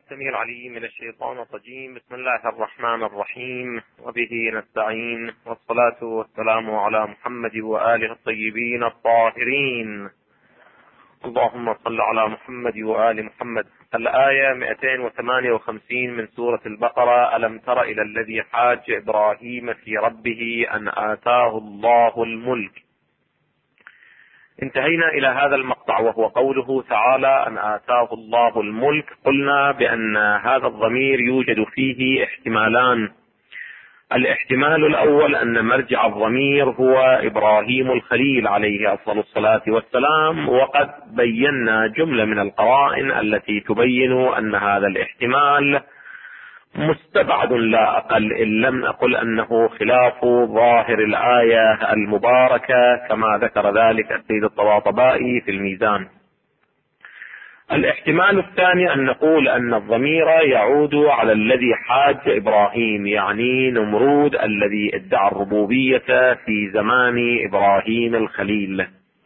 السميع العليم من الشيطان الرجيم. بسم الله الرحمن الرحيم، وبه نستعين، والصلاة والسلام على محمد وآله الطيبين الطاهرين. اللهم صل على محمد وآل محمد. الآية 258 من سورة البقرة: ألم تر إلى الذي حاج إبراهيم في ربه أن آتاه الله الملك. انتهينا إلى هذا المقطع وهو قوله تعالى أن آتاه الله الملك. قلنا بأن هذا الضمير يوجد فيه احتمالان. الاحتمال الأول أن مرجع الضمير هو إبراهيم الخليل عليه أفضل الصلاة والسلام، وقد بينا جملة من القرائن التي تبين أن هذا الاحتمال مستبعد لا أقل، إن لم نقل أنه خلاف ظاهر الآية المباركة كما ذكر ذلك السيد الطباطبائي في الميزان. الاحتمال الثاني أن نقول أن الضمير يعود على الذي حاج إبراهيم، يعني نمرود الذي ادعى الربوبية في زمان إبراهيم الخليل.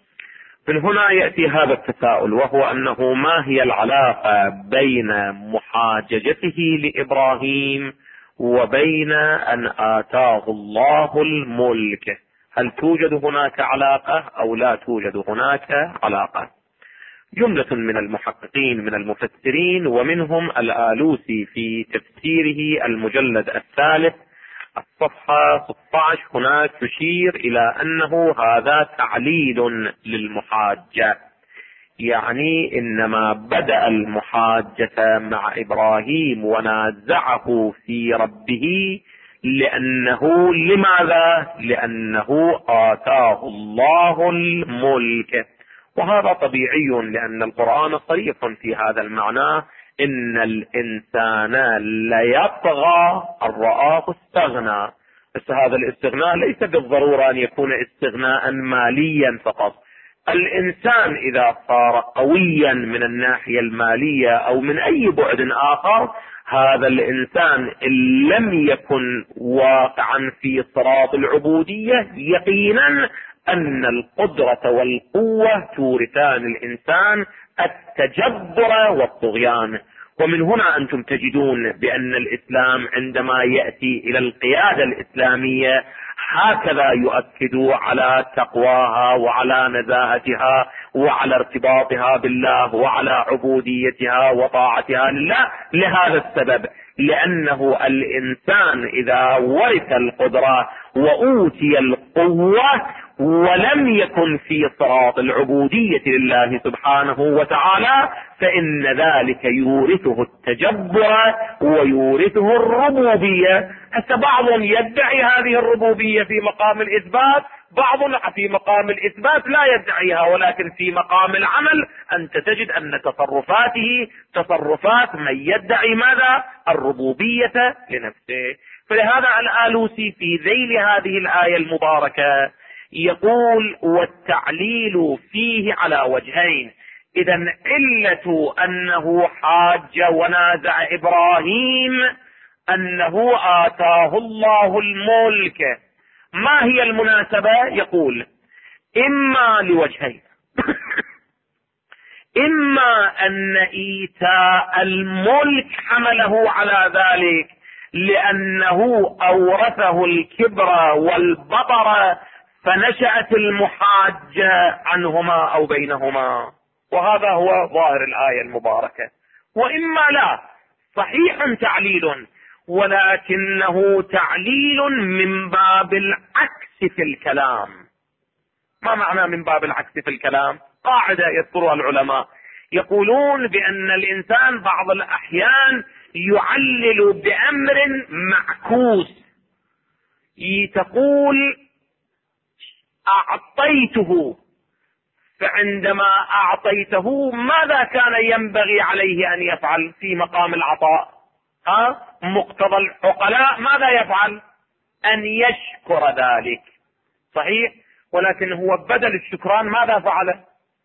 من هنا يأتي هذا التساؤل، وهو أنه ما هي العلاقة بين محاججته لإبراهيم وبين أن آتاه الله الملك؟ هل توجد هناك علاقة أو لا توجد هناك علاقة؟ جملة من المحققين من المفسرين ومنهم الآلوسي في تفسيره المجلد الثالث الصفحة 16 هناك تشير إلى أنه هذا تعليل للمحاجة، يعني إنما بدأ المحاجة مع إبراهيم ونازعه في ربه لأنه لماذا؟ لأنه آتاه الله الملك. وهذا طبيعي لأن القرآن صريح في هذا المعنى: إن الإنسان ليطغى أن رآه استغنى. بس هذا الاستغناء ليس بالضرورة أن يكون استغناء ماليا فقط. الإنسان إذا صار قويا من الناحية المالية أو من أي بعد آخر، هذا الإنسان إن لم يكن واقعا في صراط العبودية يقينا أن القدرة والقوة تورثان الإنسان التجبر والطغيان. ومن هنا أنتم تجدون بأن الإسلام عندما يأتي إلى القيادة الإسلامية هكذا يؤكد على تقواها وعلى نزاهتها وعلى ارتباطها بالله وعلى عبوديتها وطاعتها لله، لهذا السبب، لأنه الإنسان إذا ورث القدرة وأوتي القوة ولم يكن في صراط العبودية لله سبحانه وتعالى، فإن ذلك يورثه التجبر ويورثه الربوبية. حتى بعض يدعي هذه الربوبية في مقام الإثبات، بعض في مقام الإثبات لا يدعيها، ولكن في مقام العمل أنت تجد أن تصرفاته تصرفات من يدعي ماذا؟ الربوبية لنفسه. فلهذا الآلوسي في ذيل هذه الآية المباركة يقول: والتعليل فيه على وجهين. إذا علة أنه حاج ونازع إبراهيم أنه آتاه الله الملك. ما هي المناسبة؟ يقول: إما لوجهين. إما أن إيتاء الملك حمله على ذلك لأنه أورثه الكبر والبطر فنشأت المحاجة عنهما أو بينهما، وهذا هو ظاهر الآية المباركة. وإما لا، صحيح تعليل، ولكنه تعليل من باب العكس في الكلام. ما معنى من باب العكس في الكلام؟ قاعدة يذكرها العلماء، يقولون بأن الإنسان بعض الأحيان يعلل بأمر معكوس. تقول أعطيته، فعندما أعطيته ماذا كان ينبغي عليه أن يفعل في مقام العطاء؟ مقتضى العقلاء ماذا يفعل؟ أن يشكر ذلك، صحيح؟ ولكن هو بدل الشكران ماذا فعل؟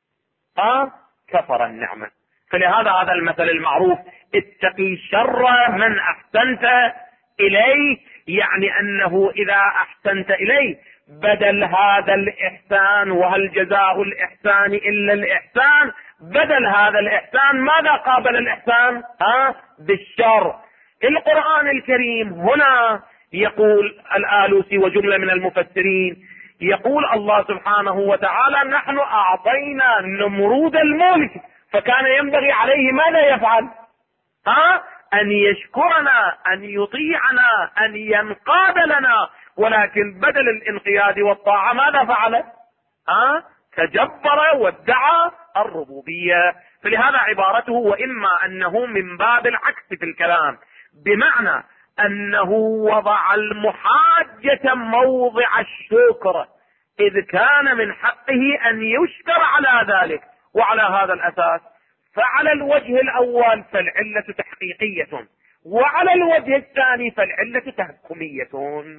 كفر النعمة. فلهذا هذا المثل المعروف: اتقي شر من أحسنت إليه، يعني أنه إذا أحسنت إليه بدل هذا الإحسان، وهل جزاء الإحسان إلا الإحسان، بدل هذا الإحسان ماذا قابل الإحسان؟ بالشر. القرآن الكريم هنا يقول الآلوسي وجملة من المفسرين، يقول الله سبحانه وتعالى نحن أعطينا نمرود الملك، فكان ينبغي عليه ماذا يفعل؟ أن يشكرنا، أن يطيعنا، أن ينقاد لنا، ولكن بدل الانقياد والطاعة ماذا فعل؟ تجبر وادعى الربوبية. فلهذا عبارته وإما أنه من باب العكس في الكلام، بمعنى أنه وضع المحاجة موضع الشكر، إذ كان من حقه أن يشكر على ذلك. وعلى هذا الأساس فعلى الوجه الأول فالعلة تحقيقية، وعلى الوجه الثاني فالعلة تهكمية.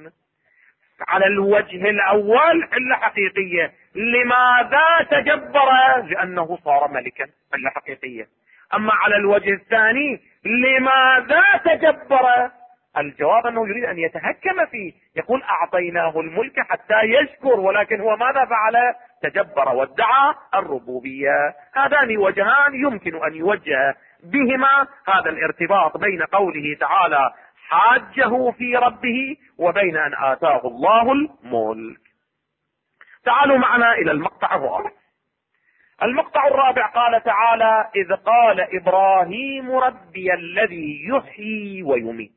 على الوجه الأول علة حقيقية، لماذا تجبر؟ لأنه صار ملكا، علة حقيقية. أما على الوجه الثاني لماذا تجبر؟ الجواب أنه يريد أن يتهكم فيه، يقول أعطيناه الملك حتى يشكر، ولكن هو ماذا فعل؟ تجبر وادعى الربوبية. هذان وجهان يمكن أن يوجه بهما هذا الارتباط بين قوله تعالى حاجه في ربه وبين أن آتاه الله الملك. تعالوا معنا إلى المقطع الرابع. المقطع الرابع قال تعالى إذ قال إبراهيم ربي الذي يحيي ويميت.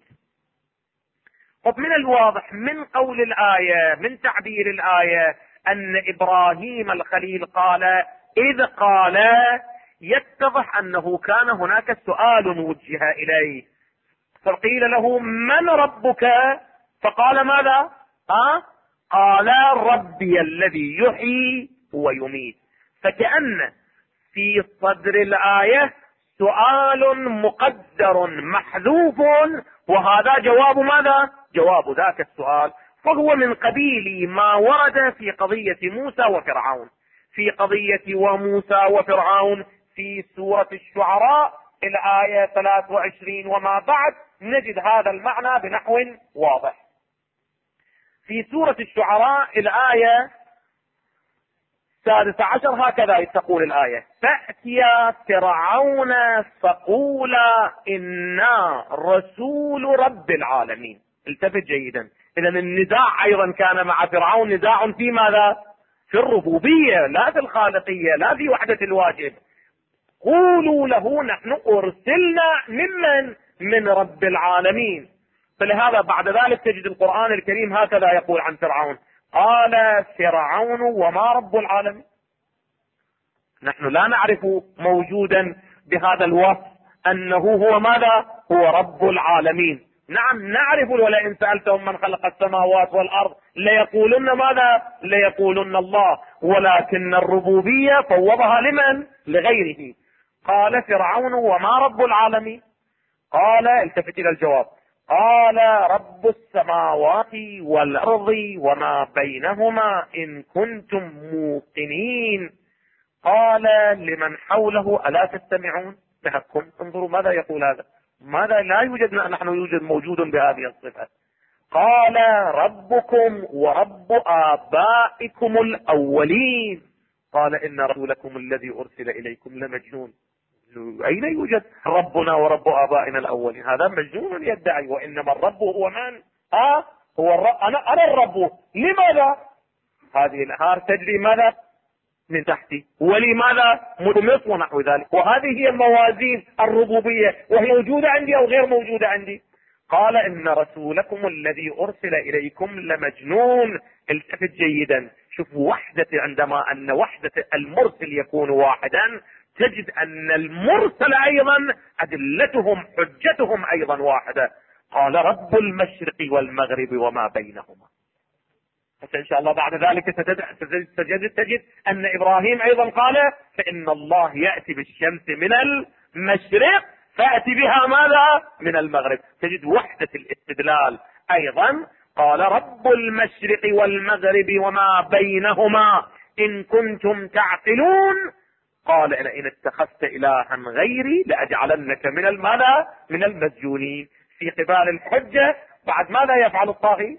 طب من الواضح من قول الآية، من تعبير الآية، أن إبراهيم الخليل قال إذ قال، يتضح أنه كان هناك سؤال وجه إليه، فقيل له من ربك؟ فقال ماذا؟ قال ربي الذي يحيي ويميت. فكأن في صدر الآية سؤال مقدر محذوف، وهذا جواب ماذا؟ جواب ذاك السؤال. فهو من قبيل ما ورد في قضية موسى وفرعون، في قضية وموسى وفرعون في سورة الشعراء الآية 23 وما بعد نجد هذا المعنى بنحو واضح. في سورة الشعراء الآية 16 هكذا تقول الآية فأتيا فرعون فقولا إنا رسول رب العالمين. التفت جيدا، إذا النزاع أيضا كان مع فرعون نزاع في ماذا؟ في الربوبية، لا في الخالقية، لا في وحدة الواجب. قولوا له نحن أرسلنا من رب العالمين. فلهذا بعد ذلك تجد القرآن الكريم هكذا يقول عن فرعون قال فرعون وما رب العالمين. نحن لا نعرف موجودا بهذا الوصف أنه هو ماذا؟ هو رب العالمين. نعم نعرف، ولئن سألتهم من خلق السماوات والأرض ليقولن ماذا؟ ليقولن الله، ولكن الربوبية فوضها لمن؟ لغيره. قال فرعون وما رب العالمين؟ قال التفت إلى الجواب قال رب السماوات والأرض وما بينهما إن كنتم موقنين. قال لمن حوله ألا تستمعون؟ تهكم. انظروا ماذا يقول هذا، ماذا لا يوجد، نحن يوجد موجود بهذه الصفة. قال ربكم ورب آبائكم الأولين. قال إن رسولكم الذي أرسل إليكم لمجنون. أين يوجد ربنا ورب آبائنا الأولين؟ هذا مجنون يدعي، وإنما الرب هو من؟ هو الرب. أنا الرب. لماذا؟ هذه الأنهار تجري ماذا؟ من تحتي، ولماذا؟ مدمص ونحو ذلك. وهذه هي الموازين الربوبية، وهي موجودة عندي أو غير موجودة عندي. قال إن رسولكم الذي أرسل إليكم لمجنون. التفت جيدا، شوف وحدة، عندما أن وحدة المرسل يكون واحدا تجد أن المرسل أيضا أدلتهم حجتهم أيضا واحدة. قال رب المشرق والمغرب وما بينهما. إن شاء الله بعد ذلك تجد أن إبراهيم أيضا قال فإن الله يأتي بالشمس من المشرق فأتي بها ماذا؟ من المغرب. تجد وحدة الاستدلال أيضا. قال رب المشرق والمغرب وما بينهما إن كنتم تعقلون. قال إن اتخذت إلها غيري لأجعلنك من الماذا؟ من المسجونين. في قبال الحجة بعد ماذا يفعل الطاغي؟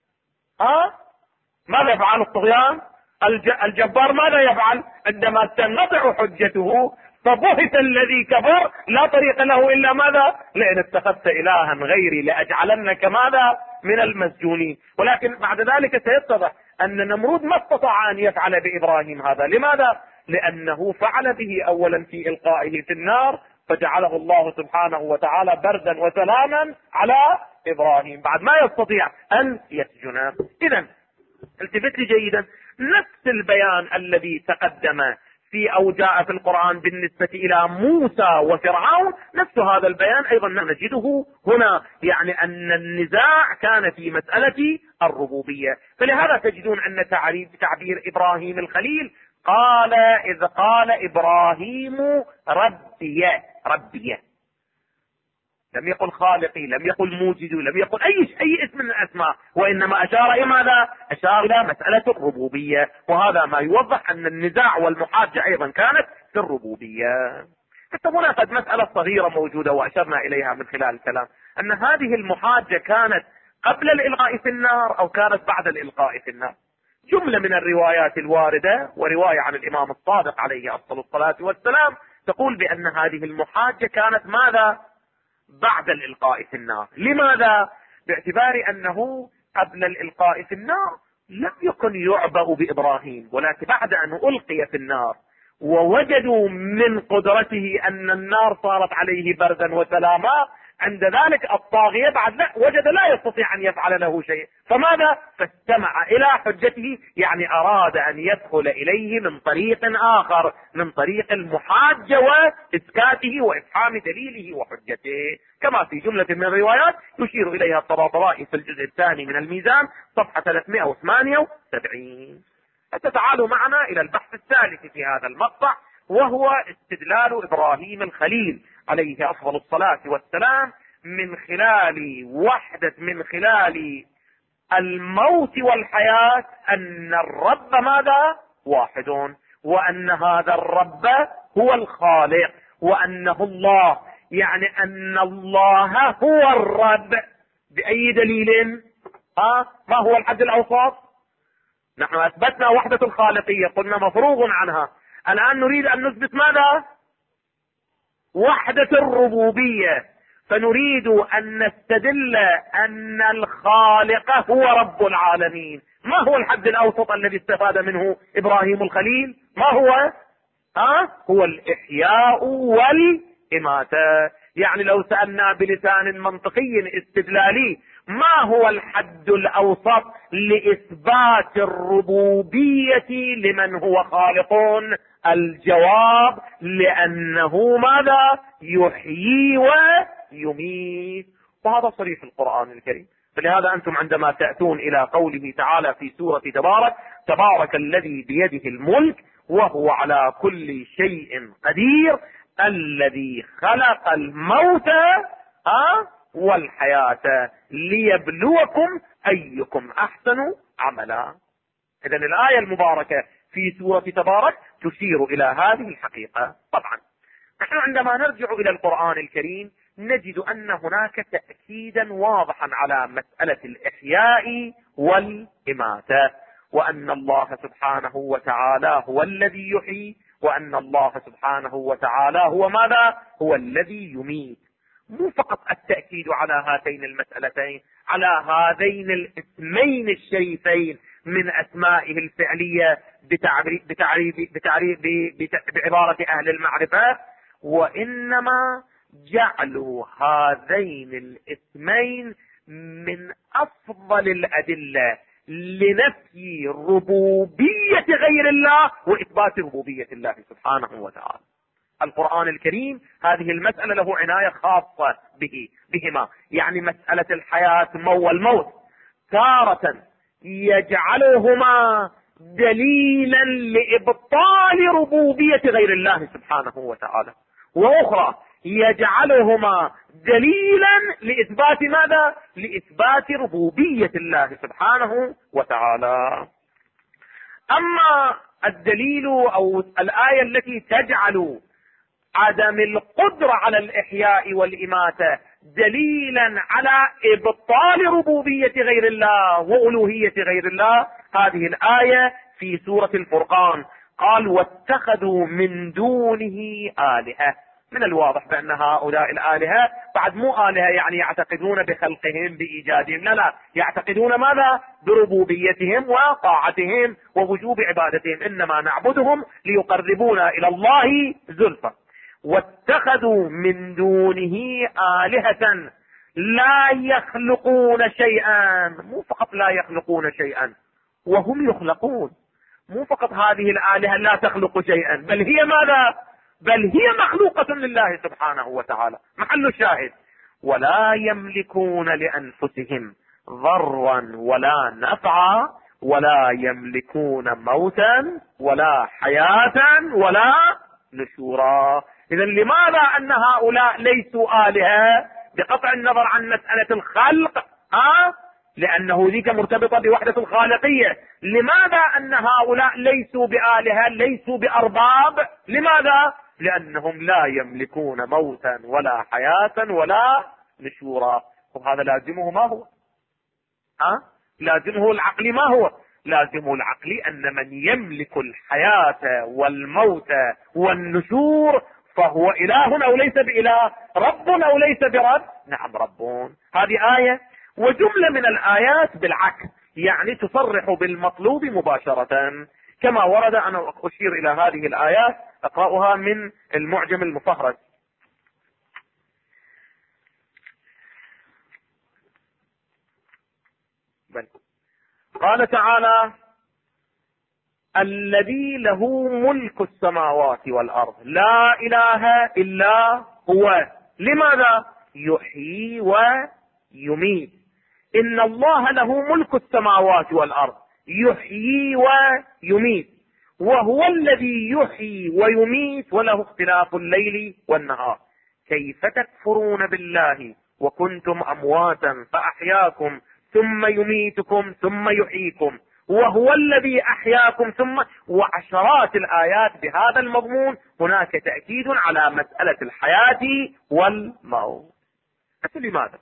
ماذا يفعل الطغيان؟ الجبار ماذا يفعل؟ عندما تنقطع حجته فبهت الذي كفر لا طريق له إلا ماذا؟ لئن اتخذت إلها غيري لأجعلنك ماذا؟ من المسجونين. ولكن بعد ذلك سيتضح أن نمرود ما استطاع أن يفعل بإبراهيم هذا. لماذا؟ لأنه فعل به أولا في إلقائه في النار، فجعله الله سبحانه وتعالى بردا وسلاما على إبراهيم، بعد ما يستطيع أن يسجن. إذن التفت لي جيدا، نفس البيان الذي تقدم في أو جاء في القرآن بالنسبة إلى موسى وفرعون، نفس هذا البيان أيضا نجده هنا، يعني أن النزاع كان في مسألة الربوبية. فلهذا تجدون أن تعبير إبراهيم الخليل قال إذ قال إبراهيم ربي، لم يقل خالقي، لم يقل موجد، لم يقل أي اسم من الأسماء، وإنما أشار إلى ماذا؟ أشار إلى مسألة الربوبية. وهذا ما يوضح أن النزاع والمحاجة أيضا كانت في الربوبية. حتى هنا قد مسألة صغيرة موجودة وأشرنا إليها من خلال الكلام، أن هذه المحاجة كانت قبل الإلقاء في النار أو كانت بعد الإلقاء في النار. جملة من الروايات الواردة، ورواية عن الإمام الصادق عليه أفضل الصلاة والسلام، تقول بأن هذه المحاجة كانت ماذا؟ بعد الإلقاء في النار. لماذا؟ باعتبار أنه قبل الإلقاء في النار لم يكن يعبأ بإبراهيم، ولكن بعد أن ألقي في النار ووجدوا من قدرته أن النار صارت عليه بردا وسلاما، عند ذلك الطاغية بعد وجد لا يستطيع أن يفعل له شيء، فماذا؟ فاستمع إلى حجته، يعني أراد أن يدخل إليه من طريق آخر، من طريق المحاجة وإسكاته وإفحام دليله وحجته، كما في جملة من الروايات يشير إليها الطباطبائي في الجزء الثاني من الميزان صفحة 378. فتعالوا معنا إلى البحث الثالث في هذا المقطع، وهو استدلال إبراهيم الخليل عليه أفضل الصلاة والسلام من خلال الموت والحياة، أن الرب ماذا؟ واحد، وأن هذا الرب هو الخالق، وأنه الله، يعني أن الله هو الرب. بأي دليل؟ ما هو الحد الأوسط؟ نحن أثبتنا وحدة الخالقية، قلنا مفروغ عنها، الآن نريد أن نثبت ماذا؟ وحدة الربوبية، فنريد أن نستدل أن الخالق هو رب العالمين. ما هو الحد الأوسط الذي استفاد منه إبراهيم الخليل؟ ما هو؟ هو الإحياء والإماتة. يعني لو سألنا بلسان منطقي استدلالي ما هو الحد الأوسط لإثبات الربوبية لمن هو خالق؟ الجواب لأنه ماذا؟ يحيي ويميت، وهذا صريح القرآن الكريم. فلهذا أنتم عندما تأتون إلى قوله تعالى في سورة تبارك الذي بيده الملك وهو على كل شيء قدير الذي خلق الموت والحياة ليبلوكم أيكم أحسن عملا. إذن الآية المباركة في سورة تبارك تشير إلى هذه الحقيقة. طبعا نحن عندما نرجع إلى القرآن الكريم نجد أن هناك تأكيدا واضحا على مسألة الإحياء والإماتة، وأن الله سبحانه وتعالى هو الذي يحيي، وأن الله سبحانه وتعالى هو ماذا؟ هو الذي يميت. مو فقط التأكيد على هاتين المسألتين، على هذين الاسمين الشريفين من أسمائه الفعلية بعبارة أهل المعرفة، وإنما جعلوا هذين الاسمين من أفضل الأدلة لنفي ربوبية غير الله وإثبات ربوبية الله سبحانه وتعالى. القرآن الكريم هذه المسألة له عناية خاصة بهما، يعني مسألة الحياة والموت تارة يجعلهما دليلا لإبطال ربوبية غير الله سبحانه وتعالى، وأخرى يجعلهما دليلا لإثبات ماذا؟ لإثبات ربوبية الله سبحانه وتعالى. أما الدليل أو الآية التي تجعل عدم القدرة على الإحياء والإماتة دليلا على إبطال ربوبية غير الله وألوهية غير الله، هذه الآية في سورة الفرقان قال واتخذوا من دونه آلهة. من الواضح بأن هؤلاء الآلهة بعد مو آلهة يعني يعتقدون بخلقهم بإيجادهم، لا، يعتقدون ماذا؟ بربوبيتهم وطاعتهم ووجوب عبادتهم، إنما نعبدهم ليقربونا إلى الله زلفى. واتخذوا من دونه آلهة لا يخلقون شيئا. مو فقط لا يخلقون شيئا، وهم يخلقون. مو فقط هذه الآلهة لا تخلق شيئا، بل هي ماذا؟ بل هي مخلوقة لله سبحانه وتعالى. محل الشاهد ولا يملكون لأنفسهم ضرا ولا نفعا ولا يملكون موتا ولا حياة ولا نشورا. إذا لماذا أن هؤلاء ليسوا آلهة؟ بقطع النظر عن مسألة الخلق، لأنه ذيك مرتبطة بوحدة الخالقية. لماذا أن هؤلاء ليسوا بآلهة، ليسوا بأرباب؟ لماذا؟ لأنهم لا يملكون موتا ولا حياة ولا نشورا. وهذا لازمه ما هو؟ لازمه العقل ما هو؟ لازمه العقل أن من يملك الحياة والموت والنشور فهو إله أو ليس بإله، رب أو ليس برب. نعم ربون. هذه آية. وجملة من الآيات بالعكس، يعني تصرح بالمطلوب مباشرة كما ورد. أنا أشير إلى هذه الآيات، أقرأها من المعجم المفهرس. قال تعالى الذي له ملك السماوات والأرض لا إله إلا هو. لماذا؟ يحيي ويميت. إن الله له ملك السماوات والأرض يحيي ويميت، وهو الذي يحيي ويميت وله اختلاف الليل والنهار. كيف تكفرون بالله وكنتم أمواتا فأحياكم ثم يميتكم ثم يحييكم وهو الذي أحياكم ثم. وعشرات الآيات بهذا المضمون. هناك تأكيد على مسألة الحياة والموت. لماذا؟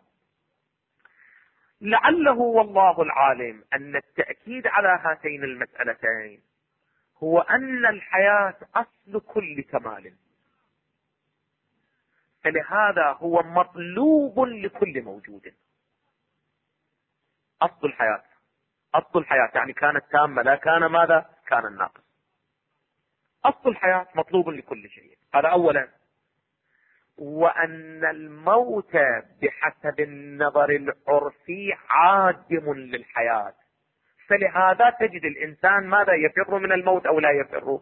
لعله والله العالم أن التأكيد على هاتين المسألتين هو أن الحياة أصل كل كمال، فلهذا هو مطلوب لكل موجود. أصل الحياة، أصل الحياة يعني كانت تامة، لا كان ماذا؟ كان الناقص. أصل الحياة مطلوب لكل شيء، هذا أولا. وأن الموت بحسب النظر العرفي عادم للحياة، فلهذا تجد الإنسان ماذا؟ يفر من الموت أو لا يفر؟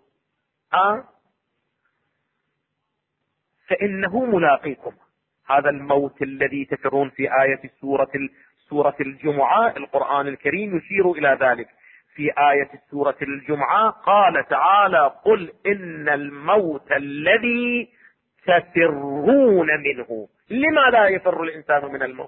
فإنه ملاقيكم. هذا الموت الذي تفرون في آية سورة الجمعة، القرآن الكريم يشير إلى ذلك. في آية سورة الجمعة قال تعالى قل إن الموت الذي تفرون منه. لماذا يفر الإنسان من الموت؟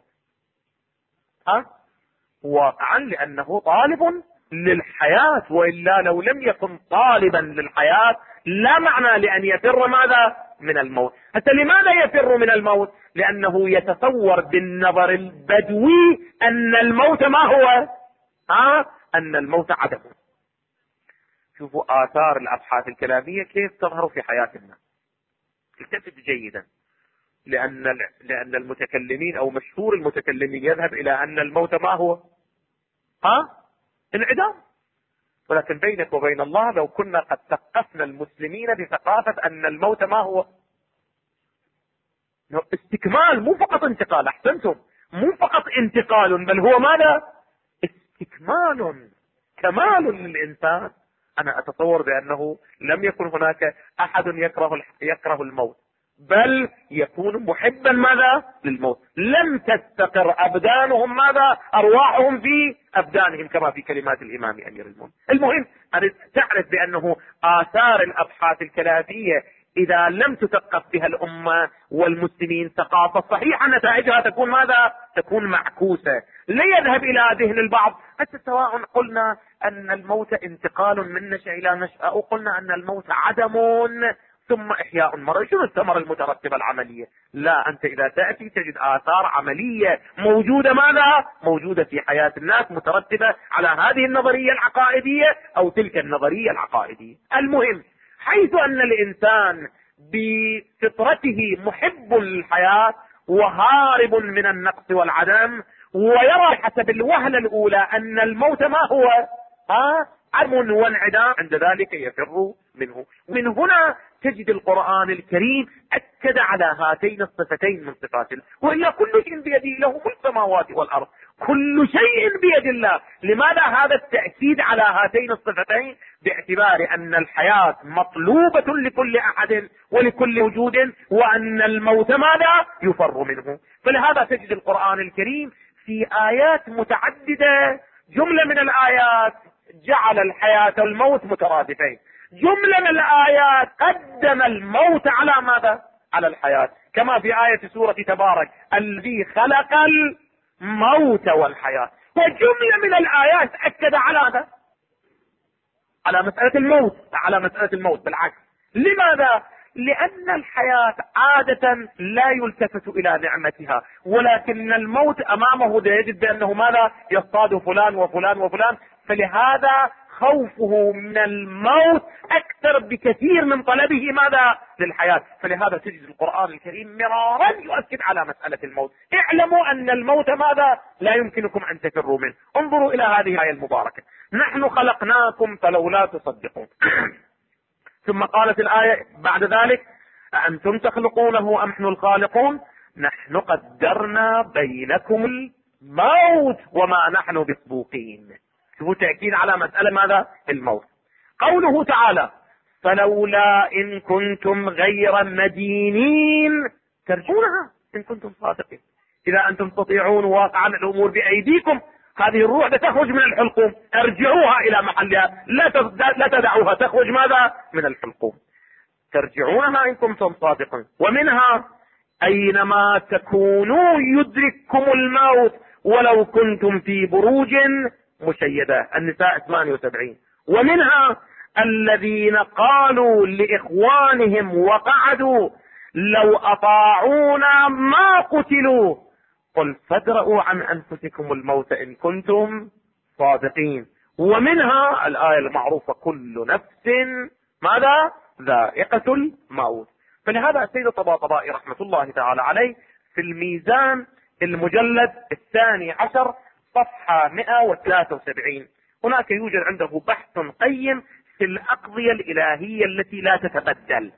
واقعا لأنه طالب للحياة، وإلا لو لم يكن طالبا للحياة لا معنى لأن يفر ماذا؟ من الموت. حتى لماذا يفر من الموت؟ لأنه يتصور بالنظر البدوي أن الموت ما هو؟ أن الموت عدم. شوفوا آثار الأبحاث الكلامية كيف تظهر في حياة الناس. التفت جيدا، لأن المتكلمين أو مشهور المتكلمين يذهب إلى أن الموت ما هو؟ انعدام. ولكن بينك وبين الله لو كنا قد ثقفنا المسلمين بثقافة أن الموت ما هو؟ استكمال، مو فقط انتقال. احسنتم، مو فقط انتقال بل هو ماذا؟ استكمال، كمال للإنسان. أنا أتصور بأنه لم يكن هناك أحد يكره الموت، بل يكون محبا ماذا؟ للموت. لم تستقر أبدانهم ماذا؟ أرواحهم في أبدانهم، كما في كلمات الإمام أمير المؤمنين. المهم أن تعرف بأنه آثار الأبحاث الكلامية إذا لم تثقف بها الأمة والمسلمين ثقافة صحيحة نتائجها تكون ماذا؟ تكون معكوسة. لا يذهب إلى ذهن البعض حتى سواء قلنا أن الموت انتقال من نشأة إلى نشأة، أو قلنا أن الموت عدم، ثم إحياء المرض. شنو الثمرة المترتبة العملية؟ لا، أنت إذا تأتي تجد آثار عملية موجودة، ماذا؟ موجودة في حياة الناس، مترتبة على هذه النظرية العقائدية أو تلك النظرية العقائدية. المهم، حيث أن الإنسان بفطرته محب للحياة وهارب من النقص والعدم، ويرى حسب الوهلة الأولى أن الموت ما هو؟ عدم وانعدام، عند ذلك يفر منه. من هنا تجد القرآن الكريم أكد على هاتين الصفتين من صفات الله. وإلا كل شيء بيده، له ملك السماوات والأرض، كل شيء بيد الله. لماذا هذا التأكيد على هاتين الصفتين؟ باعتبار أن الحياة مطلوبة لكل أحد ولكل وجود، وأن الموت ماذا؟ يفر منه. فلهذا تجد القرآن الكريم في آيات متعددة، جملة من الآيات جعل الحياة والموت مترادفين، جملة من الآيات قدم الموت على ماذا؟ على الحياة، كما في آية سورة تبارك الذي خلق الموت والحياة. وجملة من الآيات أكد على هذا، على مسألة الموت، على مسألة الموت بالعكس. لماذا؟ لأن الحياة عادة لا يلتفت إلى نعمتها، ولكن الموت أمامه يجد بأنه ماذا؟ يصطاد فلان وفلان وفلان، فلهذا خوفه من الموت أكثر بكثير من طلبه ماذا؟ للحياة. فلهذا تجد القرآن الكريم مرارا يؤكد على مسألة الموت. اعلموا أن الموت ماذا؟ لا يمكنكم أن تفروا منه. انظروا إلى هذه الآية المباركة: نحن خلقناكم فلولا تصدقون. ثم قالت الآية بعد ذلك: أأنتم تخلقونه أم نحن الخالقون؟ نحن قدرنا بينكم الموت وما نحن بسبوقين. شوفوا تأكيد على مسألة ماذا؟ الموت. قوله تعالى: فلولا إن كنتم غير مدينين ترجونها إن كنتم صادقين. إذا أنتم تطيعون واقعا الأمور بأيديكم، هذه الروح تخرج من الحلقوم، ارجعوها إلى محلها، لا تدعوها تخرج ماذا؟ من الحلقوم. ترجعونها إن كنتم صادقين. ومنها: أينما تكونوا يدرككم الموت ولو كنتم في بروج مشيدة، النساء 78. ومنها: الذين قالوا لإخوانهم وقعدوا لو أطاعونا ما قتلوا قل فادرءوا عن أنفسكم الموت إن كنتم صادقين. ومنها الآية المعروفة: كل نفس ماذا؟ ذائقة الموت. فلهذا السيد الطباطبائي رحمة الله تعالى عليه في الميزان المجلد 12 صفحة 173 هناك يوجد عنده بحث قيم في الأقضية الإلهية التي لا تتبدل.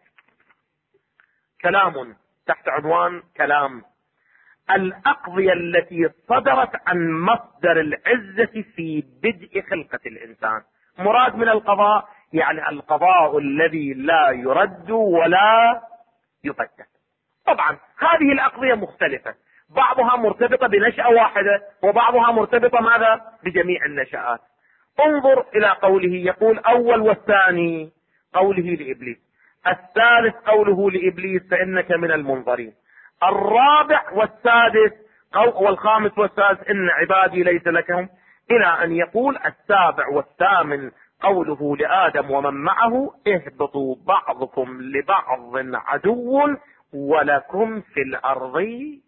كلام تحت عنوان كلام: الأقضية التي صدرت عن مصدر العزة في بدء خلقة الإنسان. مراد من القضاء يعني القضاء الذي لا يرد ولا يبدل. طبعا هذه الأقضية مختلفة، بعضها مرتبطة بنشأة واحدة وبعضها مرتبطة ماذا؟ بجميع النشآت. انظر إلى قوله، يقول: أول والثاني قوله لإبليس، الثالث قوله لإبليس فإنك من المنظرين، الرابع والسادس والخامس والسادس إن عبادي ليس لكهم، إلى أن يقول السابع والثامن قوله لآدم ومن معه اهبطوا بعضكم لبعض عدو ولكم في الأرض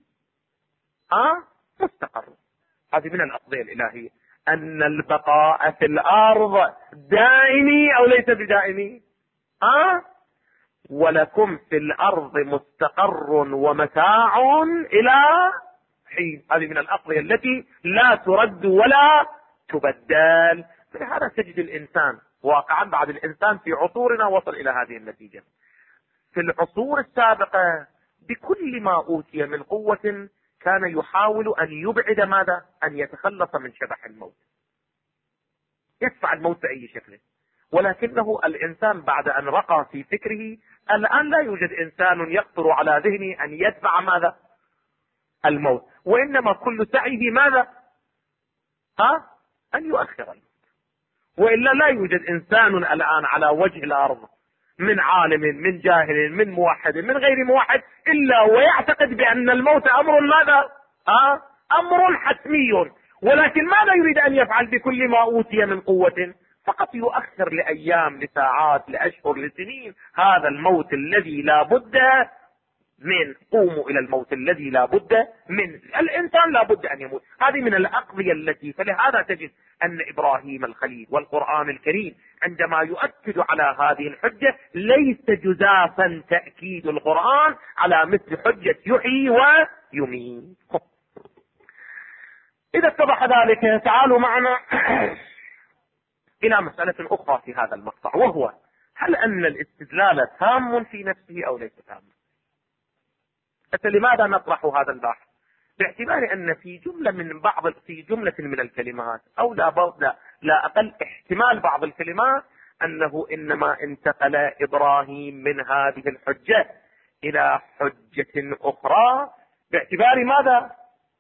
مستقر. هذه من الأقضية الإلهية، أن البقاء في الأرض دائمي أو ليس بدائمي. ولكم في الأرض مستقر ومتاع إلى حين. هذه من الأقضية التي لا ترد ولا تبدل. فلهذا تجد الإنسان واقعا بعد الإنسان في عصورنا وصل إلى هذه النتيجة. في العصور السابقة بكل ما أوتي من قوة كان يحاول أن يبعد ماذا؟ أن يتخلص من شبح الموت، يدفع الموت بأي شكل. ولكنه الإنسان بعد أن رقى في فكره الآن لا يوجد إنسان يخطر على ذهنه أن يدفع ماذا؟ الموت، وإنما كل سعيه ماذا؟ أن يؤخر الموت. وإلا لا يوجد إنسان الآن على وجه الأرض من عالم من جاهل من موحد من غير موحد إلا ويعتقد بأن الموت أمر ماذا؟ أمر حتمي. ولكن ماذا يريد أن يفعل بكل ما أوتي من قوة؟ فقط يؤخر لأيام، لساعات، لأشهر، لسنين هذا الموت الذي لا بد من. قوموا إلى الموت الذي لا بد من. الإنسان لا بد أن يموت. هذه من الأقضية التي، فلهذا تجد أن إبراهيم الخليل والقرآن الكريم عندما يؤكد على هذه الحجة ليس جزافا تأكيد القرآن على مثل حجة يحيي ويميت. إذا اتضح ذلك تعالوا معنا إلى مسألة أخرى في هذا المقطع، وهو هل أن الاستدلال تام في نفسه أو ليس تاما؟ لماذا نطرح هذا البحث؟ باعتبار أن في جملة من الكلمات أو لا أقل احتمال بعض الكلمات أنه إنما انتقل إبراهيم من هذه الحجة إلى حجة أخرى باعتبار ماذا؟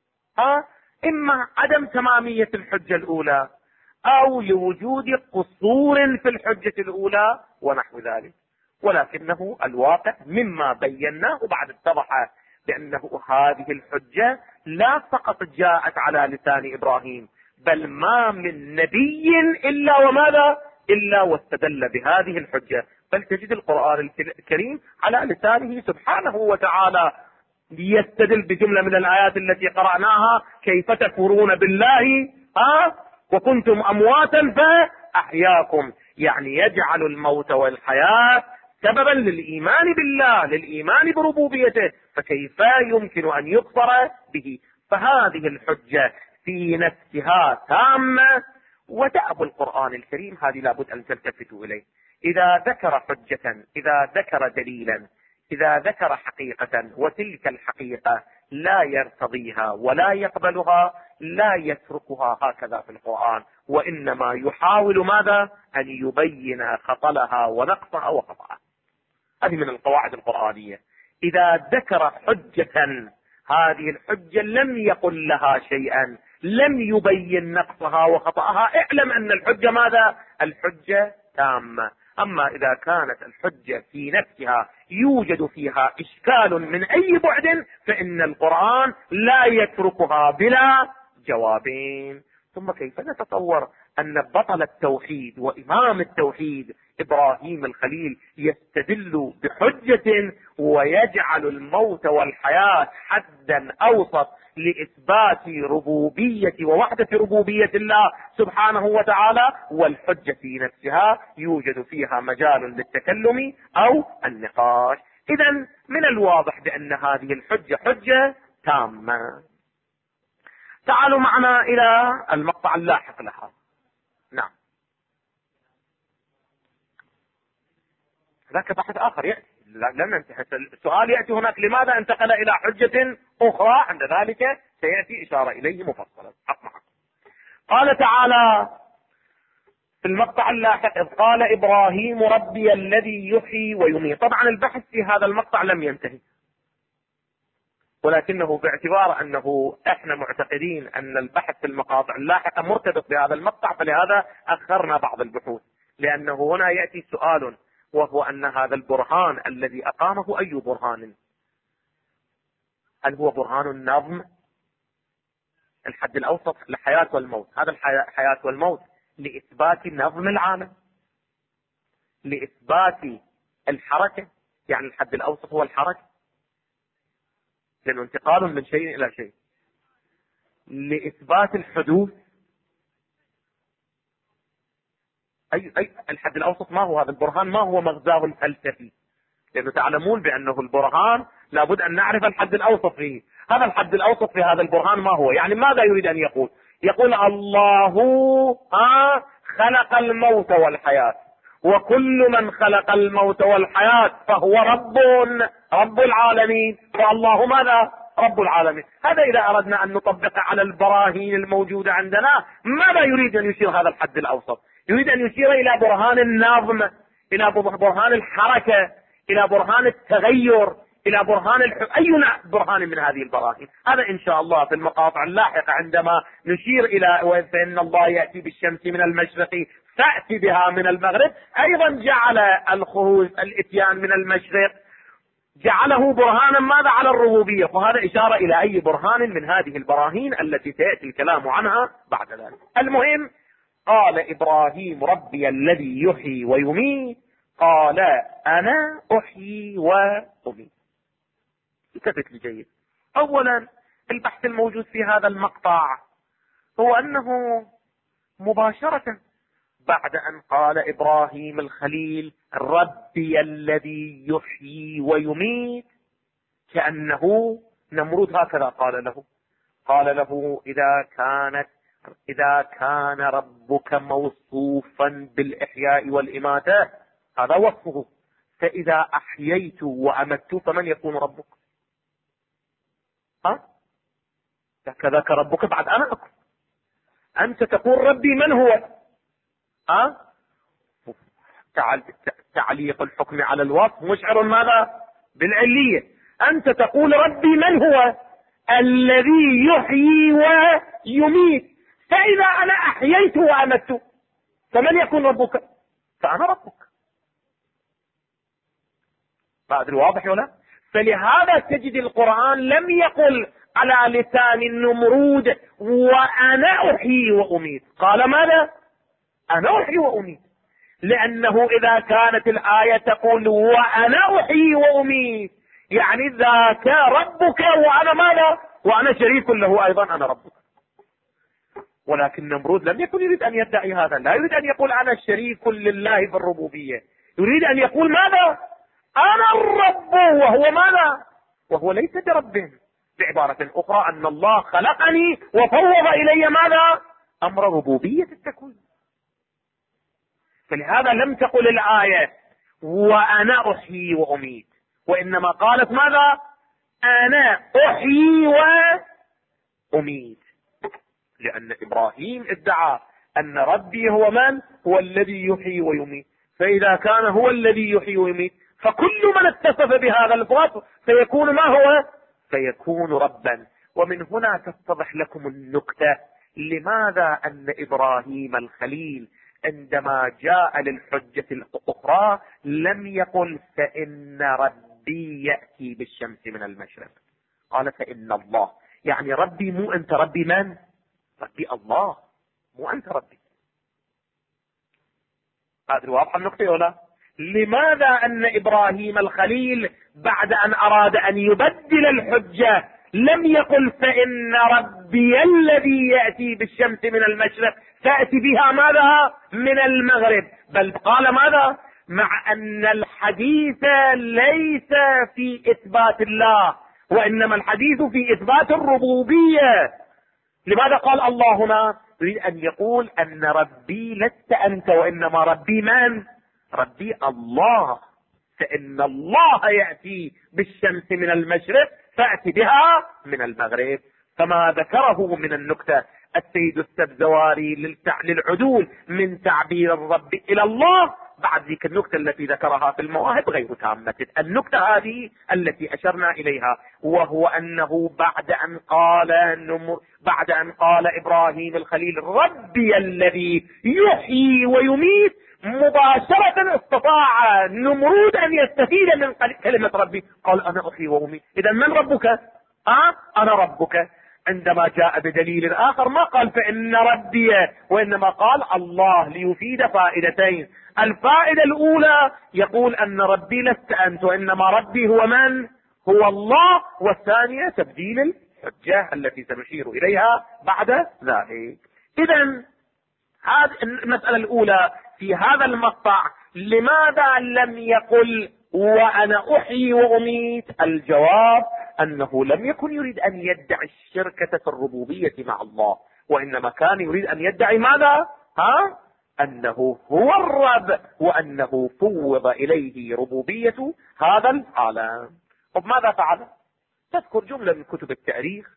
إما عدم تمامية الحجة الأولى أو لوجود قصور في الحجة الأولى ونحو ذلك. ولكنه الواقع مما بيناه بعد اتضح بأنه هذه الحجة لا فقط جاءت على لسان إبراهيم، بل ما من نبي إلا وماذا؟ إلا واستدل بهذه الحجة. بل تجد القرآن الكريم على لسانه سبحانه وتعالى ليستدل بجملة من الآيات التي قرأناها: كيف تكفرون بالله وكنتم أمواتا فأحياكم. يعني يجعل الموت والحياة سببا للإيمان بالله، للإيمان بربوبيته، فكيف يمكن أن يكفر به؟ فهذه الحجة في نفسها تامة. ودأب القرآن الكريم هذه لابد أن تلتفتوا إليه. إذا ذكر حجة، إذا ذكر دليلا، إذا ذكر حقيقة وتلك الحقيقة لا يرتضيها ولا يقبلها، لا يتركها هكذا في القرآن، وإنما يحاول ماذا؟ أن يبين خطلها ونقصها وخطأها. هذه من القواعد القرآنية. إذا ذكر حجة، هذه الحجة لم يقل لها شيئا، لم يبين نقصها وخطأها، اعلم أن الحجة ماذا؟ الحجة تامة. أما إذا كانت الحجة في نفسها يوجد فيها إشكال من أي بعد، فإن القرآن لا يتركها بلا جوابين. ثم كيف نتصور أن بطل التوحيد وإمام التوحيد إبراهيم الخليل يستدل بحجة ويجعل الموت والحياة حدا أوسط لإثبات ربوبية ووحدة ربوبية الله سبحانه وتعالى، والحجة في نفسها يوجد فيها مجال للتكلم أو النقاش؟ إذن من الواضح بأن هذه الحجة حجة تامة. تعالوا معنا إلى المقطع اللاحق لها. نعم، ذاك بحث آخر يأتي، لم ننتهي السؤال. يأتي هناك لماذا انتقل إلى حجة أخرى، عند ذلك سيأتي إشارة إليه مفصلا. حق معك. قال تعالى في المقطع اللاحق: إذ قال إبراهيم ربي الذي يحيي ويميت. طبعا البحث في هذا المقطع لم ينتهي، ولكنه باعتبار أنه احنا معتقدين أن البحث في المقاطع اللاحقة مرتبط بهذا المقطع، فلهذا أخرنا بعض البحوث، لأنه هنا يأتي سؤال، وهو أن هذا البرهان الذي أقامه أي برهان؟ هل هو برهان النظم، الحد الأوسط للحياة والموت؟ هذا الحياة والموت لإثبات نظم العالم، لإثبات الحركة، يعني الحد الأوسط هو الحركة، لأنه انتقال من شيء إلى شيء، لإثبات الحدوث. أي الحد الأوسط ما هو هذا البرهان؟ ما هو مغزاه الفلسفي؟ لأنه تعلمون بأنه البرهان لابد أن نعرف الحد الأوسط فيه. هذا الحد الأوسط في هذا البرهان ما هو؟ يعني ماذا يريد أن يقول؟ يقول الله خلق الموت والحياة، وكل من خلق الموت والحياة فهو رب العالمين، فالله ماذا؟ رب العالمين. هذا إذا أردنا أن نطبق على البراهين الموجودة عندنا، ماذا يريد أن يشير هذا الحد الأوسط؟ يريد أن يشير إلى برهان النظم، إلى برهان الحركة، إلى برهان التغير، إلى برهان أي برهان من هذه البراهين. هذا إن شاء الله في المقاطع اللاحقة عندما نشير إلى فإن الله يأتي بالشمس من المشرق فأتي بها من المغرب، أيضا جعل الخروج الإتيان من المشرق جعله برهانا ماذا؟ على الربوبية. وهذا إشارة إلى أي برهان من هذه البراهين التي سيأتي الكلام عنها بعد ذلك. المهم قال إبراهيم ربي الذي يحيي ويميت، قال أنا أحيي وأميت. التفت لي جيد. أولا البحث الموجود في هذا المقطع هو أنه مباشرة بعد أن قال إبراهيم الخليل ربي الذي يحيي ويميت، كأنه نمرود هكذا قال له إذا كان ربك موصوفا بالإحياء والإماتة، هذا وصفه، فإذا أحييت وأمت فمن يكون ربك؟ كذاك ربك بعد أنا أكون. أنت تقول ربي من هو؟ تعليق الحكم على الوصف مشعر ماذا؟ بالعلية. أنت تقول ربي من هو؟ الذي يحيي ويميت، فإذا أنا أحييت وأمت فمن يكون ربك؟ فأنا ربك. ما أدري واضح ولا؟ فلهذا تجد القرآن لم يقل على لسان النمرود وأنا أحيي وأميت، قال ماذا؟ أنا أحيي وأميت، لأنه إذا كانت الآية تقول وأنا أحيي وأميت يعني ذاك ربك وأنا ماذا؟ وأنا شريك له أيضا، أنا ربك. ولكن نمرود لم يكن يريد أن يدعي هذا، لا يريد أن يقول أنا شريك لله بالربوبية، يريد أن يقول ماذا؟ أنا الرب، وهو ماذا؟ وهو ليس برب. بعبارة أخرى أن الله خلقني وفوض إلي ماذا؟ أمر ربوبية التكوين. فلهذا لم تقل الآية وأنا أحيي وأميت، وإنما قالت ماذا؟ أنا أحيي وأميت، لأن إبراهيم ادعى أن ربي هو من؟ هو الذي يحيي ويميت، فإذا كان هو الذي يحيي ويميت فكل من اتصف بهذا الوصف سيكون ما هو؟ سيكون ربا. ومن هنا تتضح لكم النكتة، لماذا أن إبراهيم الخليل عندما جاء للحجة الأخرى لم يقل فإن ربي يأتي بالشمس من المشرق، قال فإن الله، يعني ربي مو أنت، ربي من؟ ربي الله، مو أنت ربي. هذه واضحة النقطة ولا؟ لماذا أن إبراهيم الخليل بعد أن أراد أن يبدل الحجة لم يقل فإن ربي الذي يأتي بالشمس من المشرق تأتي بها ماذا؟ من المغرب، بل قال ماذا؟ مع أن الحديث ليس في إثبات الله، وإنما الحديث في إثبات الربوبية. لماذا قال الله هنا؟ يريد أن يقول أن ربي لست أنت، وإنما ربي من؟ ربي الله، فإن الله يأتي بالشمس من المشرق فأتي بها من المغرب. فما ذكره من النكتة السيد السبزواري للعدول من تعبير الرب إلى الله بعد ذيك النكتة التي ذكرها في المواهب غير تامة. النكتة هذه التي أشرنا إليها، وهو أنه بعد أن قال إبراهيم الخليل ربي الذي يحيي ويميت، مباشرة استطاع نمرود أن يستفيد من كلمة ربي، قال أنا أحيي وأميت. إذا من ربك؟ أنا ربك. عندما جاء بدليل آخر ما قال فإن ربي، وإنما قال الله، ليفيد فائدتين. الفائدة الأولى يقول أن ربي لست أنت، وإنما ربي هو من؟ هو الله. والثانية تبديل الحجة التي سنشير إليها بعد ذلك. إذن هذه المسألة الأولى في هذا المقطع، لماذا لم يقل وأنا أحيي وأميت؟ الجواب أنه لم يكن يريد أن يدعي الشركة في الربوبية مع الله، وإنما كان يريد أن يدعي ماذا؟ أنه هو الرب، وأنه فوض إليه ربوبية هذا العالم. طب ماذا فعل؟ تذكر جملة من كتب التاريخ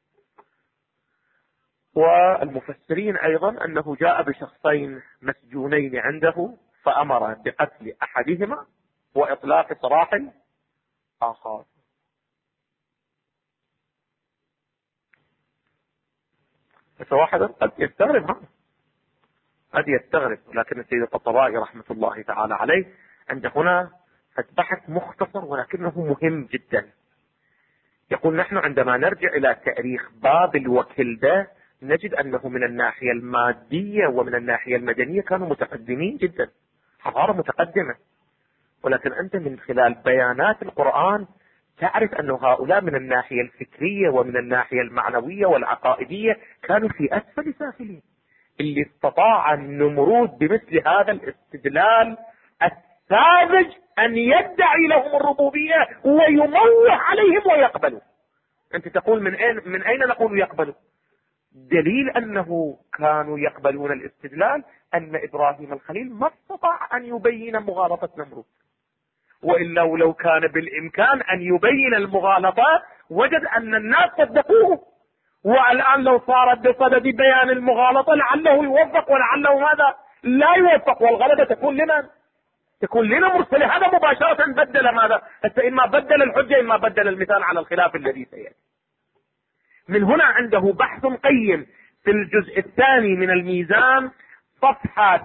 والمفسرين أيضا أنه جاء بشخصين مسجونين عنده فأمر بقتل أحدهما وإطلاق سراح الآخر. بس واحد قد يستغرب، لكن السيد الطبراني رحمة الله تعالى عليه عند هنا بحث مختصر ولكنه مهم جدا. يقول نحن عندما نرجع إلى تاريخ بابل وكلدة نجد أنه من الناحية المادية ومن الناحية المدنية كانوا متقدمين جدا، حضارة متقدمة. ولكن أنت من خلال بيانات القرآن تعرف أن هؤلاء من الناحية الفكرية ومن الناحية المعنوية والعقائدية كانوا في أسفل سافلين. اللي استطاع النمرود بمثل هذا الاستدلال الساذج أن يدعي لهم الربوبية ويموه عليهم ويقبلوا. أنت تقول من أين نقول يقبلوا؟ دليل أنه كانوا يقبلون الاستدلال أن إبراهيم الخليل ما استطاع أن يبين مغالطة نمرود، وإلا لو كان بالإمكان أن يبين المغالطة وجد أن الناس صدقوه. والآن لو صارت بصدد بيان المغالطة لعله يوفق ولعله ماذا لا يوفق، والغلبة تكون لمن؟ تكون لنمرود. فلهذا مباشرة بدل ماذا؟ إما بدل الحجة إما بدل المثال على الخلاف الذي سيأتي. من هنا عنده بحث قيم في الجزء الثاني من الميزان صفحة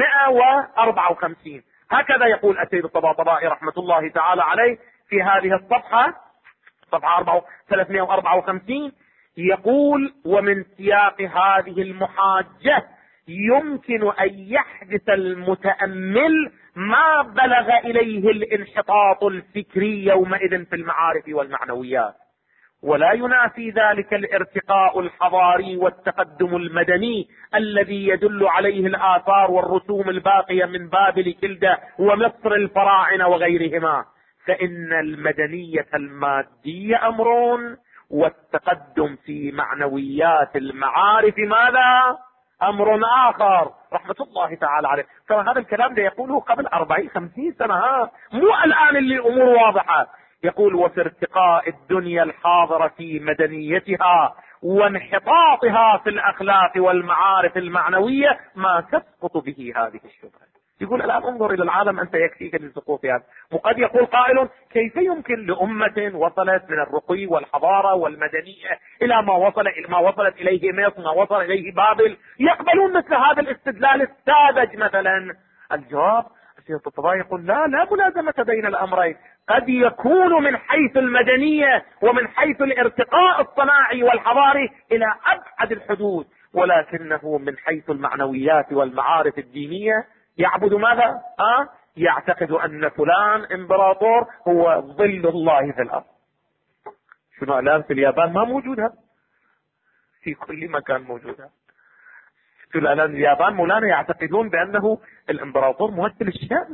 354. هكذا يقول السيد الطباطبائي رحمة الله تعالى عليه في هذه الصفحة، صفحة 354، يقول: ومن سياق هذه المحاجة يمكن أن يحدث المتأمل ما بلغ إليه الانحطاط الفكري يومئذ في المعارف والمعنويات، ولا ينافي ذلك الارتقاء الحضاري والتقدم المدني الذي يدل عليه الآثار والرسوم الباقية من بابل كلدة ومصر الفراعنة وغيرهما. فإن المدنية المادية أمر، والتقدم في معنويات المعارف ماذا؟ أمر آخر، رحمة الله تعالى عليه. فهذا الكلام ده يقوله قبل 40-50 سنة، مو الآن اللي الأمور واضحة. يقول: وفي ارتقاء الدنيا الحاضرة في مدنيتها وانحطاطها في الأخلاق والمعارف المعنوية ما تسقط به هذه الشبهة. يقول الآن انظر إلى العالم أنت يكفيك من سقوطها. وقد يقول قائل: كيف يمكن لأمة وصلت من الرقي والحضارة والمدنية إلى ما وصلت إليه مصر، ما وصل إليه بابل، يقبلون مثل هذا الاستدلال الساذج مثلا؟ الجواب: السيد الطباطبائي يقول: لا ملازمة بين الأمرين. قد يكون من حيث المدنية ومن حيث الارتقاء الصناعي والحضاري إلى أبعد الحدود، ولكنه من حيث المعنويات والمعارف الدينية يعبد ماذا؟ يعتقد أن فلان إمبراطور هو ظل الله في الأرض. شنو الآن في اليابان ما موجودة، في كل مكان موجودة. في الآن اليابان مولانا يعتقدون بأنه الإمبراطور ممثل الشمس،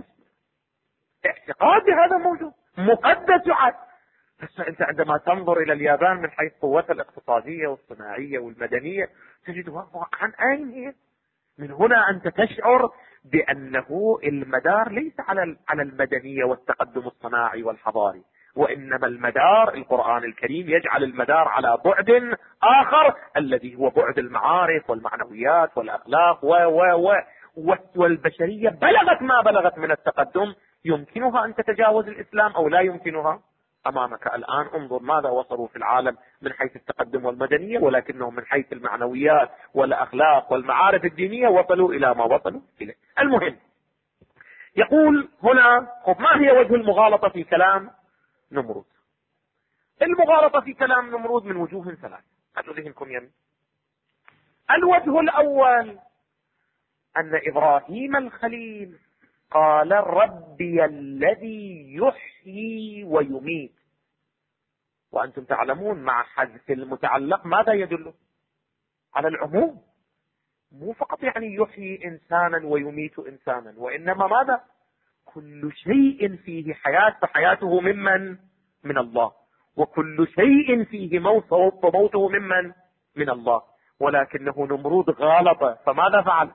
اعتقاد بهذا موجود مقدس يعد. بس أنت عندما تنظر إلى اليابان من حيث قوتها الاقتصادية والصناعية والمدنية تجدها عن أين هي؟ من هنا أنت تشعر بأنه المدار ليس على المدنية والتقدم الصناعي والحضاري، وإنما المدار القرآن الكريم يجعل المدار على بعد آخر الذي هو بعد المعارف والمعنويات والأخلاق والبشرية بلغت ما بلغت من التقدم. يمكنها أن تتجاوز الإسلام أو لا يمكنها؟ أمامك الآن انظر ماذا وصلوا في العالم من حيث التقدم والمدنية، ولكنهم من حيث المعنويات والأخلاق والمعارف الدينية وصلوا إلى ما وصلوا إليه. المهم يقول هنا: ما هي وجه المغالطة في كلام نمرود؟ المغالطة في كلام نمرود من وجوه ثلاث، خلوا ذهنكم يمين. الوجه الأول أن إبراهيم الخليل قال: ربي الذي يحيي ويميت، وأنتم تعلمون مع حذف المتعلق ماذا يدل؟ على العموم، مو فقط يعني يحيي إنسانا ويميت إنسانا، وإنما ماذا؟ كل شيء فيه حياة فحياته ممن؟ من الله. وكل شيء فيه موته ممن؟ من الله. ولكنه نمرود غالط، فماذا فعل؟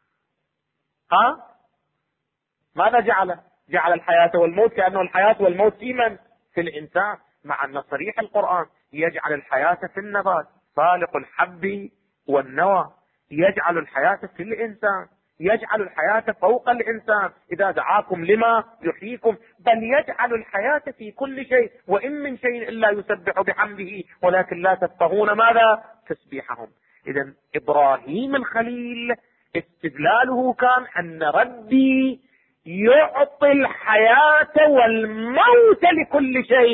ماذا جعل الحياة والموت كأنه الحياة والموت في من؟ في الإنسان، مع أن صريح القرآن يجعل الحياة في النبات، فالق الحب والنوى، يجعل الحياة في الإنسان، يجعل الحياة فوق الإنسان، إذا دعاكم لما يحييكم، بل يجعل الحياة في كل شيء، وإن من شيء إلا يسبح بحمده ولكن لا تفقهون ماذا؟ تسبيحهم. إذن إبراهيم الخليل استدلاله كان أن ربي يعطي الحياة والموت لكل شيء،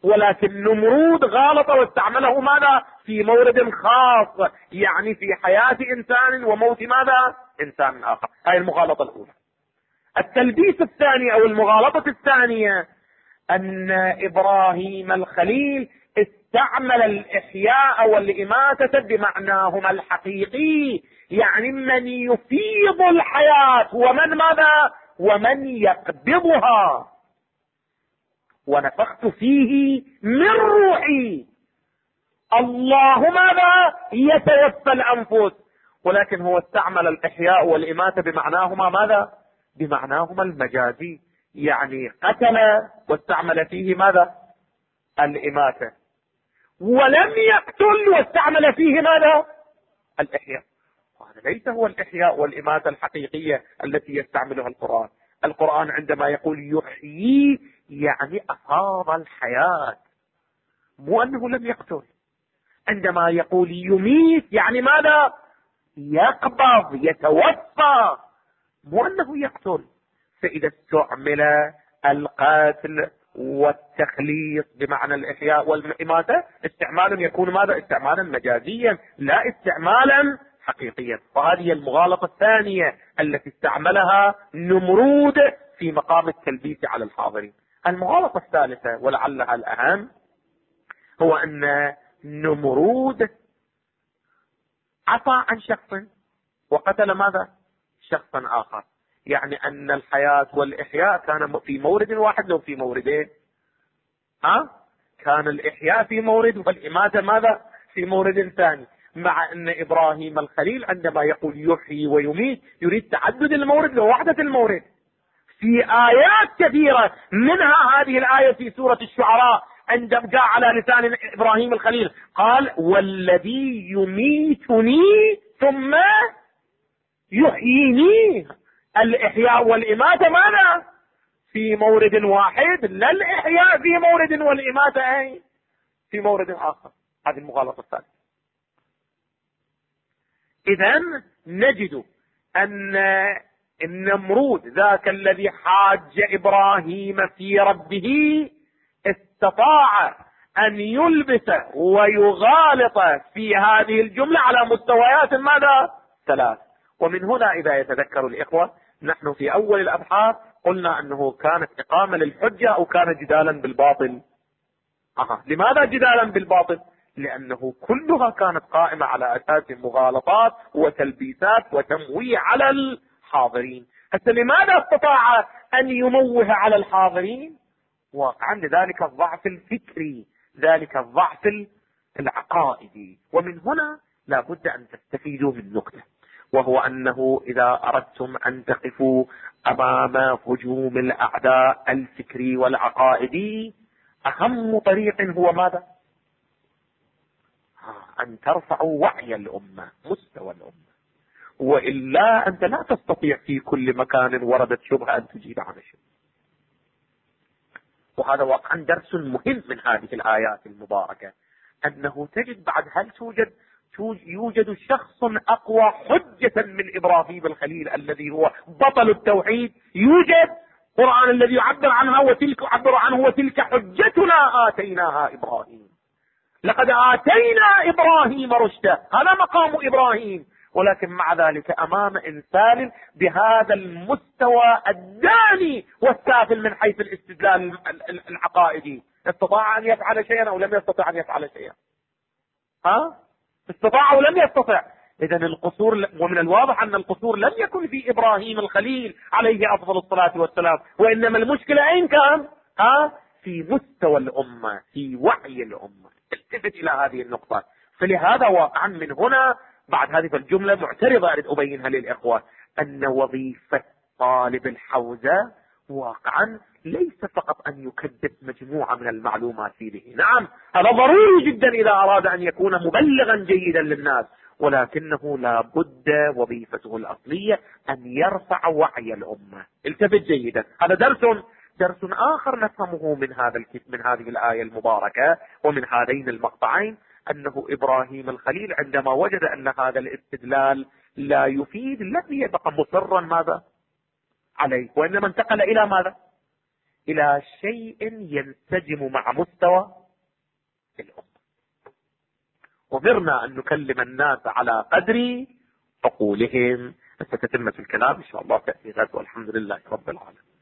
ولكن نمرود غالط واستعمله ماذا؟ في مورد خاص، يعني في حياة إنسان وموت ماذا؟ إنسان آخر. هاي المغالطة الأولى. التلبيس الثاني أو المغالطة الثانية أن إبراهيم الخليل استعمل الإحياء والإماتة بمعناهما الحقيقي، يعني من يفيض الحياة ومن ماذا؟ ومن يقبضها. ونفخت فيه من روحي. الله ماذا؟ يتوفى الأنفس. ولكن هو استعمل الإحياء والإماتة بمعناهما ماذا؟ بمعناهما المجازي، يعني قتل واستعمل فيه ماذا؟ الإماتة. ولم يقتل واستعمل فيه ماذا؟ الإحياء. هذا ليس هو الإحياء والإماتة الحقيقية التي يستعملها القرآن. القرآن عندما يقول يحيي يعني أفاض الحياة، مو أنه لم يقتل. عندما يقول يميت يعني ماذا؟ يقبض يتوفى، مو أنه يقتل. فإذا استعمل القتل والتخليص بمعنى الإحياء والإماتة استعمال يكون ماذا؟ استعمالا مجازيا لا استعمالا حقيقيا. وهذه المغالطة الثانية التي استعملها نمرود في مقام التلبيس على الحاضرين. المغالطة الثالثة ولعلها الأهم هو أن نمرود عفى عن شخص وقتل ماذا؟ شخصا آخر، يعني أن الحياة والإحياء كان في مورد واحد لو في موردين. كان الإحياء في مورد والإماتة ماذا؟ في مورد ثاني. مع أن إبراهيم الخليل عندما يقول يحيي ويميت يريد تعدد المورد ووحدة المورد. في آيات كثيرة منها هذه الآية في سورة الشعراء عندما جاء على لسان إبراهيم الخليل قال والذي يميتني ثم يحييني. الإحياء والإماتة ماذا؟ في مورد واحد، لا الإحياء في مورد والإماتة أي في مورد آخر. هذه المغالطة الثالثة. إذن نجد أن النمرود ذاك الذي حاج إبراهيم في ربه استطاع أن يلبس ويغالط في هذه الجملة على مستويات ماذا؟ ثلاث. ومن هنا إذا يتذكر الإخوة نحن في أول الأبحاث قلنا أنه كانت إقامة للحجة أو كان جدالا بالباطل. لماذا جدالا بالباطل؟ لأنه كلها كانت قائمة على أساس مغالطات وتلبيسات وتمويه على الحاضرين. حتى لماذا استطاع أن يموه على الحاضرين؟ واقعا لذلك الضعف الفكري، ذلك الضعف العقائدي. ومن هنا لا بد أن تستفيدوا من نقطة، وهو أنه إذا أردتم أن تقفوا أمام هجوم الأعداء الفكري والعقائدي أهم طريق هو ماذا؟ أن ترفعوا وعي الأمة، مستوى الأمة. وإلا أنت لا تستطيع في كل مكان وردت شبهة أن تجيب عن الشبهة. وهذا واقعا درس مهم من هذه الآيات المباركة، أنه تجد بعد هل يوجد شخص أقوى حجة من إبراهيم الخليل الذي هو بطل التوحيد. يوجد قرآن الذي يعبر عنها عبر عنه وتلك حجتنا آتيناها إبراهيم. لقد آتينا إبراهيم رشده، هذا مقام إبراهيم. ولكن مع ذلك أمام إنسان بهذا المستوى الداني والسافل من حيث الاستدلال العقائدي استطاع أن يفعل شيئا أو لم يستطع أن يفعل شيئا؟ استطاع أو لم يستطع؟ إذن القصور، ومن الواضح أن القصور لم يكن في إبراهيم الخليل عليه أفضل الصلاة والسلام، وإنما المشكلة أين كان؟ في مستوى الأمة، في وعي الأمة. التفت إلى هذه النقطة. فلهذا واقعا من هنا بعد هذه الجملة معترضة أريد أبينها للإخوة، أن وظيفة طالب الحوزة واقعا ليس فقط أن يكدس مجموعة من المعلومات فيه. نعم هذا ضروري جدا إذا أراد أن يكون مبلغا جيدا للناس، ولكنه لا بد وظيفته الأصلية أن يرفع وعي الأمة. التفت جيدا. هذا درس آخر نفهمه من هذه الآية المباركة ومن هذين المقطعين، أنه إبراهيم الخليل عندما وجد أن هذا الاستدلال لا يفيد لم يبقى مصرا ماذا عليه، وإنما انتقل إلى ماذا؟ إلى شيء ينسجم مع مستوى الأمة. أمرنا أن نكلم الناس على قدر عقولهم. ستتم في الكلام إن شاء الله تأتي غد، والحمد لله رب العالمين.